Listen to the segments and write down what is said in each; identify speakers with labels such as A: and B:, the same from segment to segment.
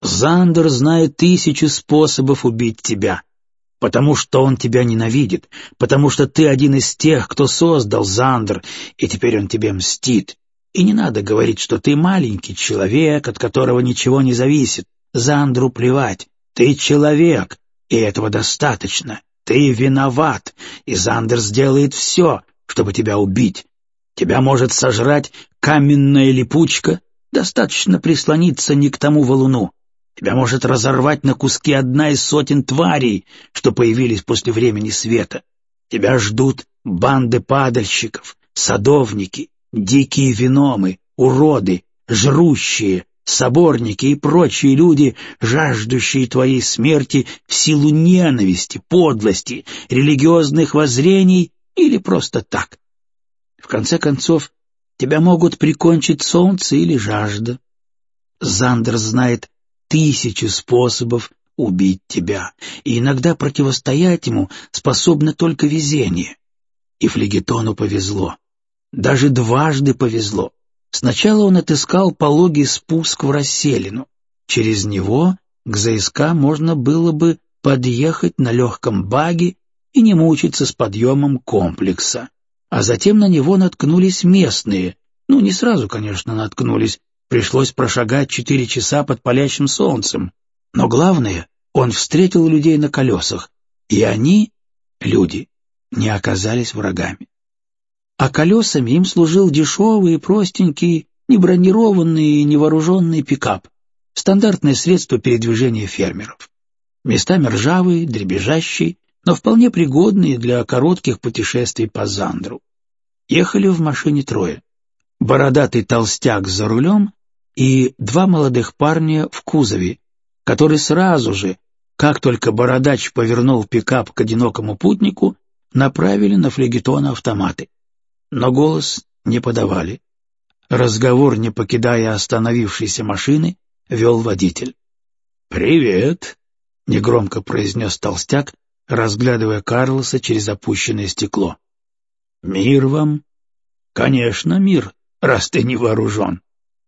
A: Зандер знает 1000 способов убить тебя, потому что он тебя ненавидит, потому что ты один из тех, кто создал Зандер, и теперь он тебе мстит. И не надо говорить, что ты маленький человек, от которого ничего не зависит. Зандеру плевать. Ты человек, и этого достаточно. Ты виноват, и Зандер сделает все, чтобы тебя убить. Тебя может сожрать каменная липучка, достаточно прислониться не к тому валуну. Тебя может разорвать на куски 1 из сотен тварей, что появились после времени света. Тебя ждут банды падальщиков, садовники, дикие виномы, уроды, жрущие, соборники и прочие люди, жаждущие твоей смерти в силу ненависти, подлости, религиозных воззрений или просто так. В конце концов, тебя могут прикончить солнце или жажда. Зандер знает 1000 способов убить тебя, и иногда противостоять ему способно только везение. И Флегетону повезло. Даже дважды повезло. Сначала он отыскал пологий спуск в расселину. Через него к ЗСК можно было бы подъехать на легком багги и не мучиться с подъемом комплекса. А затем на него наткнулись местные. Ну, не сразу, конечно, наткнулись. Пришлось прошагать 4 часа под палящим солнцем. Но главное, он встретил людей на колесах, и они, люди, не оказались врагами. А колесами им служил дешевый, простенький, небронированный и невооруженный пикап, стандартное средство передвижения фермеров. Местами ржавый, дребезжащий, но вполне пригодный для коротких путешествий по Зандру. Ехали в машине 3. Бородатый толстяк за рулем и 2 молодых парня в кузове, который сразу же, как только бородач повернул пикап к одинокому путнику, направили на Флегетона автоматы. Но голос не подавали. Разговор, не покидая остановившейся машины, вел водитель. «Привет», — негромко произнес толстяк, разглядывая Карлоса через опущенное стекло. «Мир вам?» «Конечно, мир, раз ты не вооружен».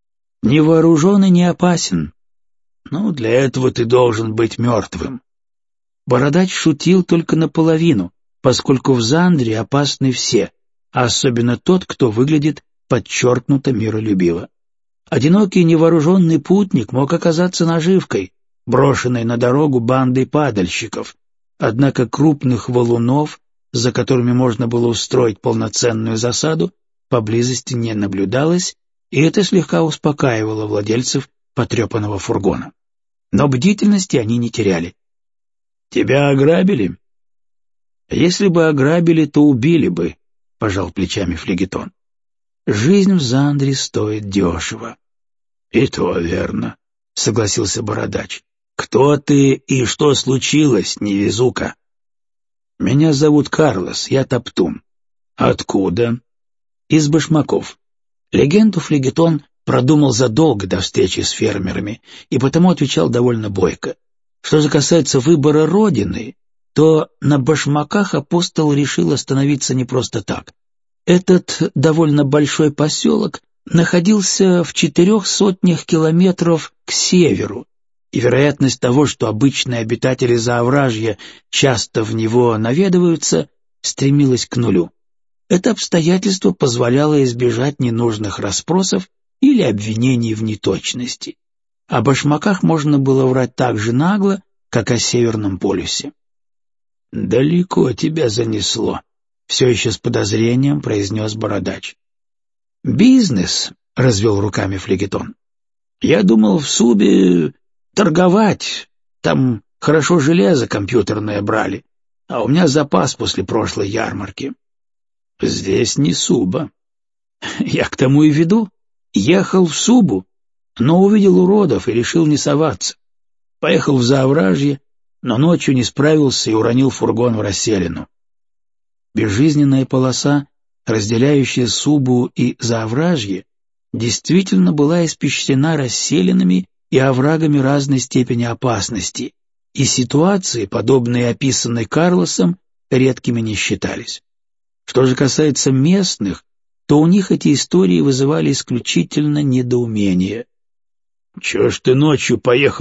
A: «Не вооружен и не опасен. Ну, для этого ты должен быть мертвым». Бородач шутил только наполовину, поскольку в Зандре опасны все, а особенно тот, кто выглядит подчеркнуто миролюбиво. Одинокий невооруженный путник мог оказаться наживкой, брошенной на дорогу бандой падальщиков, однако крупных валунов, за которыми можно было устроить полноценную засаду, поблизости не наблюдалось, и это слегка успокаивало владельцев потрепанного фургона. Но бдительности они не теряли. «Тебя ограбили?» «Если бы ограбили, то убили бы», — пожал плечами Флегетон. «Жизнь в Зандре стоит дешево». «И то верно», — согласился бородач. «Кто ты и что случилось, невезука?» «Меня зовут Карлос, я топтун». «Откуда?» «Из Башмаков». Легенду Флегетон продумал задолго до встречи с фермерами и потому отвечал довольно бойко. Что же касается выбора родины, то на Башмаках апостол решил остановиться не просто так. Этот довольно большой поселок находился в 400 километров к северу, и вероятность того, что обычные обитатели Заовражья часто в него наведываются, стремилась к нулю. Это обстоятельство позволяло избежать ненужных расспросов или обвинений в неточности. О Башмаках можно было врать так же нагло, как о Северном полюсе. «Далеко тебя занесло», — все еще с подозрением произнес бородач. «Бизнес», — развел руками Флегетон. «Я думал в Субе торговать, там хорошо железо компьютерное брали, а у меня запас после прошлой ярмарки». «Здесь не Суба». «Я к тому и веду. Ехал в Субу, но увидел уродов и решил не соваться. Поехал в Заовражье, но ночью не справился и уронил фургон в расселину». Безжизненная полоса, разделяющая Субу и Заовражье, действительно была испещрена расселинами и оврагами разной степени опасности, и ситуации, подобные описанной Карлосом, редкими не считались. Что же касается местных, то у них эти истории вызывали исключительно недоумение. «Чего ж ты ночью поехал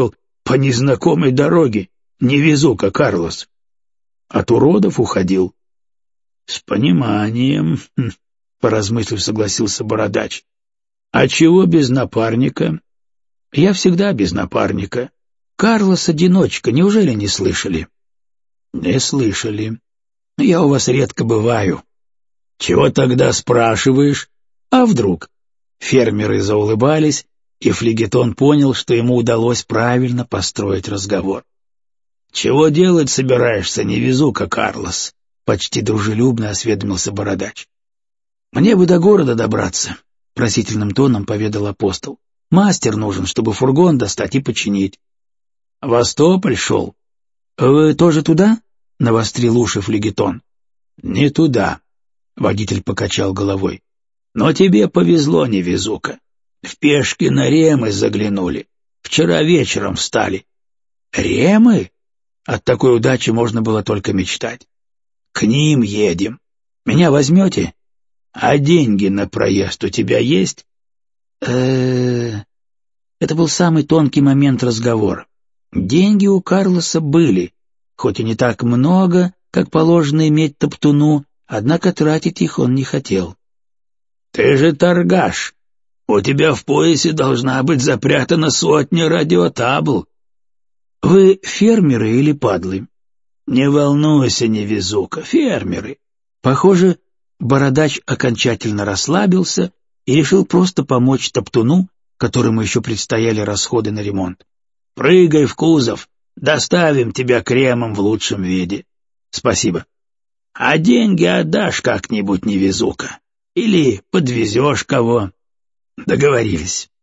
A: по незнакомой дороге, невезука Карлос. От уродов уходил. С пониманием, поразмыслив, согласился бородач. А чего без напарника? Я всегда без напарника. Карлос одиночка, неужели не слышали? Не слышали. Я у вас редко бываю. Чего тогда спрашиваешь? А вдруг? Фермеры заулыбались, и флегетон понял, что ему удалось правильно построить разговор. «Чего делать собираешься, невезука, Карлос?» — почти дружелюбно осведомился бородач. «Мне бы до города добраться», — просительным тоном поведал апостол. «Мастер нужен, чтобы фургон достать и починить». «В Остополь шел?» «Вы тоже туда?» — навострил уши флегетон. «Не туда», — водитель покачал головой. «Но тебе повезло, невезука. В пешки на Ремы заглянули. Вчера вечером встали». «Ремы?» От такой удачи можно было только мечтать. «К ним едем. Меня возьмете? А деньги на проезд у тебя есть?» Это был самый тонкий момент разговора. Деньги у Карлоса были, хоть и не так много, как положено иметь топтуну, однако тратить их он не хотел. «Ты же торгаш. У тебя в поясе должна быть запрятана 100 радиотабл». «Вы фермеры или падлы?» «Не волнуйся, невезука, фермеры». Похоже, бородач окончательно расслабился и решил просто помочь топтуну, которому еще предстояли расходы на ремонт. «Прыгай в кузов, доставим тебя кремом в лучшем виде». «Спасибо». «А деньги отдашь как-нибудь, невезука. Или подвезешь кого». «Договорились».